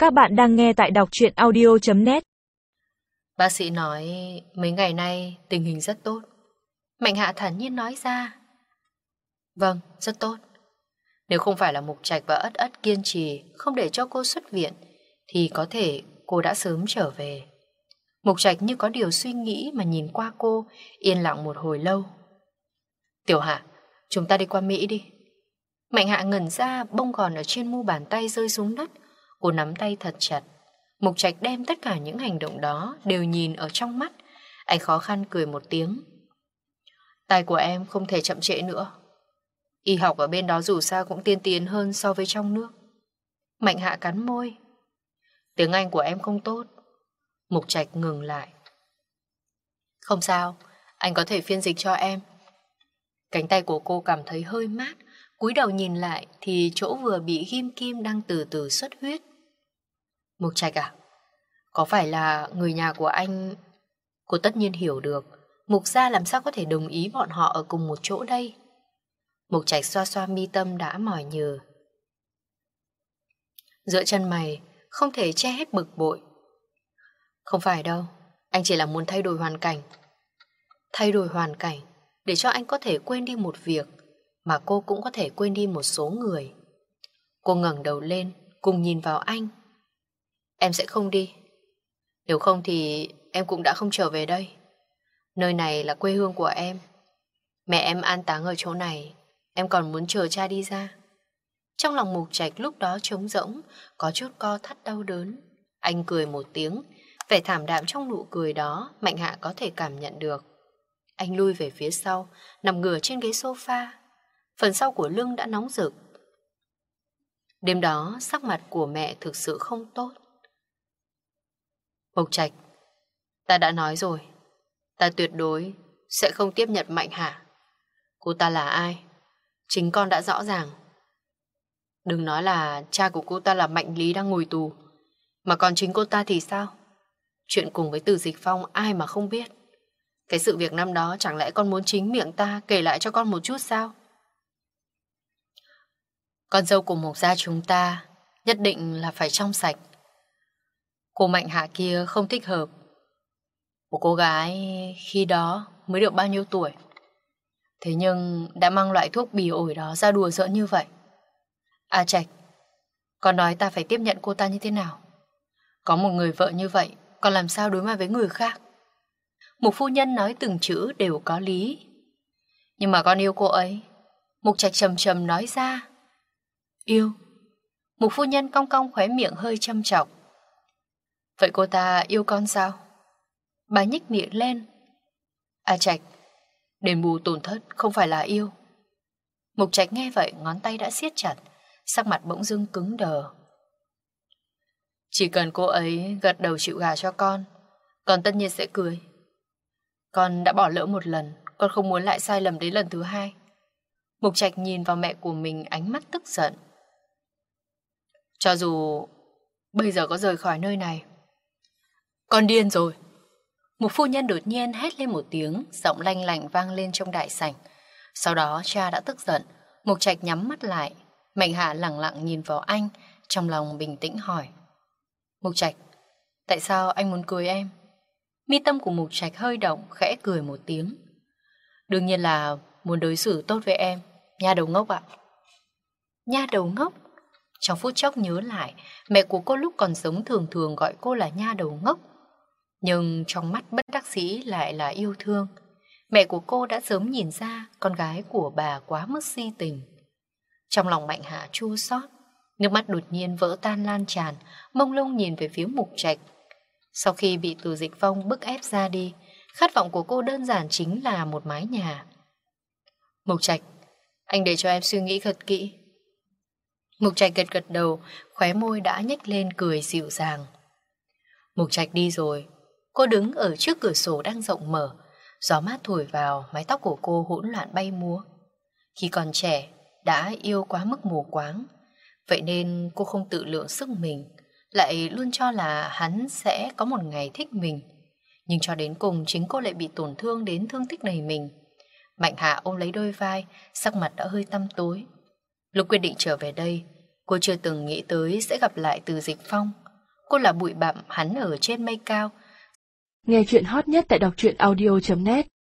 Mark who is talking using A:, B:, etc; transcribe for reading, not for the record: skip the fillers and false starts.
A: Các bạn đang nghe tại đọc truyện audio.net.
B: Bác sĩ nói mấy ngày nay tình hình rất tốt. Mạnh Hạ thản nhiên nói ra. Vâng, rất tốt. Nếu không phải là Mục Trạch và Ất Ất kiên trì không để cho cô xuất viện thì có thể cô đã sớm trở về. Mục Trạch như có điều suy nghĩ mà nhìn qua cô, yên lặng một hồi lâu. Tiểu Hạ, chúng ta đi qua Mỹ đi. Mạnh Hạ ngẩn ra, bông gòn ở trên mu bàn tay rơi xuống đất. Cô nắm tay thật chặt. Mục Trạch đem tất cả những hành động đó đều nhìn ở trong mắt. Anh khó khăn cười một tiếng. Tay của em không thể chậm trễ nữa. Y học ở bên đó dù sao cũng tiên tiến hơn so với trong nước. Mạnh Hạ cắn môi. Tiếng Anh của em không tốt. Mục Trạch ngừng lại. Không sao, anh có thể phiên dịch cho em. Cánh tay của cô cảm thấy hơi mát. Cúi đầu nhìn lại thì chỗ vừa bị ghim kim đang từ từ xuất huyết. Mục Trạch à? Có phải là người nhà của anh? Cô tất nhiên hiểu được Mục gia làm sao có thể đồng ý bọn họ ở cùng một chỗ đây. Mục Trạch xoa xoa mi tâm đã mỏi nhừ. Giữa chân mày không thể che hết bực bội. Không phải đâu, anh chỉ là muốn thay đổi hoàn cảnh. Thay đổi hoàn cảnh để cho anh có thể quên đi một việc mà cô cũng có thể quên đi một số người. Cô ngẩng đầu lên cùng nhìn vào anh. Em sẽ không đi. Nếu không thì em cũng đã không trở về đây. Nơi này là quê hương của em. Mẹ em an táng ở chỗ này. Em còn muốn chờ cha đi ra. Trong lòng Mục Trạch lúc đó trống rỗng, có chút co thắt đau đớn. Anh cười một tiếng. Vẻ thảm đạm trong nụ cười đó Mạnh Hạ có thể cảm nhận được. Anh lui về phía sau, nằm ngửa trên ghế sofa. Phần sau của lưng đã nóng rực. Đêm đó sắc mặt của mẹ thực sự không tốt. Mục Trạch, ta đã nói rồi, ta tuyệt đối sẽ không tiếp nhận Mạnh Hạ. Cô ta là ai? Chính con đã rõ ràng. Đừng nói là cha của cô ta là Mạnh Lý đang ngồi tù, mà còn chính cô ta thì sao? Chuyện cùng với Từ Dịch Phong ai mà không biết. Cái sự việc năm đó chẳng lẽ con muốn chính miệng ta kể lại cho con một chút sao? Con dâu của Mục gia chúng ta nhất định là phải trong sạch. Cô Mạnh Hạ kia không thích hợp. Một cô gái khi đó mới được bao nhiêu tuổi, thế nhưng đã mang loại thuốc bỉ ổi đó ra đùa giỡn như vậy. A Trạch, con nói ta phải tiếp nhận cô ta như thế nào? Có một người vợ như vậy, còn làm sao đối mặt với người khác? Mục phu nhân nói từng chữ đều có lý. Nhưng mà con yêu cô ấy. Mục Trạch trầm trầm nói ra. Yêu? Mục phu nhân cong cong khóe miệng hơi châm chọc. Vậy cô ta yêu con sao? Bà nhếch miệng lên. A Trạch, đền bù tổn thất không phải là yêu. Mục Trạch nghe vậy ngón tay đã siết chặt, sắc mặt bỗng dưng cứng đờ. Chỉ cần cô ấy gật đầu chịu gả cho con tất nhiên sẽ cười. Con đã bỏ lỡ một lần, con không muốn lại sai lầm đến lần thứ hai. Mục Trạch nhìn vào mẹ của mình ánh mắt tức giận. Cho dù bây giờ có rời khỏi nơi này, con điên rồi. Một phu nhân đột nhiên hét lên một tiếng, giọng lanh lảnh vang lên trong đại sảnh. Sau đó cha đã tức giận. Mục Trạch nhắm mắt lại. Mạnh Hạ lặng lặng nhìn vào anh, trong lòng bình tĩnh hỏi. Mục Trạch, tại sao anh muốn cưới em? Mi tâm của Mục Trạch hơi động, khẽ cười một tiếng. Đương nhiên là muốn đối xử tốt với em, nha đầu ngốc ạ. Nha đầu ngốc? Trong phút chốc nhớ lại, mẹ của cô lúc còn sống thường thường gọi cô là nha đầu ngốc. Nhưng trong mắt bất đắc dĩ lại là yêu thương. Mẹ của cô đã sớm nhìn ra con gái của bà quá mức si tình. Trong lòng Mạnh Hạ chua xót, nước mắt đột nhiên vỡ tan lan tràn, mông lung nhìn về phía Mục Trạch. Sau khi bị Từ Dịch Phong bức ép ra đi, khát vọng của cô đơn giản chính là một mái nhà. Mục Trạch, anh để cho em suy nghĩ thật kỹ. Mục Trạch gật gật đầu, khóe môi đã nhếch lên cười dịu dàng. Mục Trạch đi rồi. Cô đứng ở trước cửa sổ đang rộng mở, gió mát thổi vào, mái tóc của cô hỗn loạn bay múa. Khi còn trẻ, đã yêu quá mức mù quáng, vậy nên cô không tự lượng sức mình, lại luôn cho là hắn sẽ có một ngày thích mình. Nhưng cho đến cùng chính cô lại bị tổn thương đến thương tích đầy mình. Mạnh Hạ ôm lấy đôi vai, sắc mặt đã hơi tăm tối. Lúc quyết định trở về đây, cô chưa từng nghĩ tới sẽ gặp lại Từ Dịch Phong. Cô là bụi bặm, hắn ở trên mây cao.
C: Nghe chuyện hot nhất tại đọc truyện audio.net.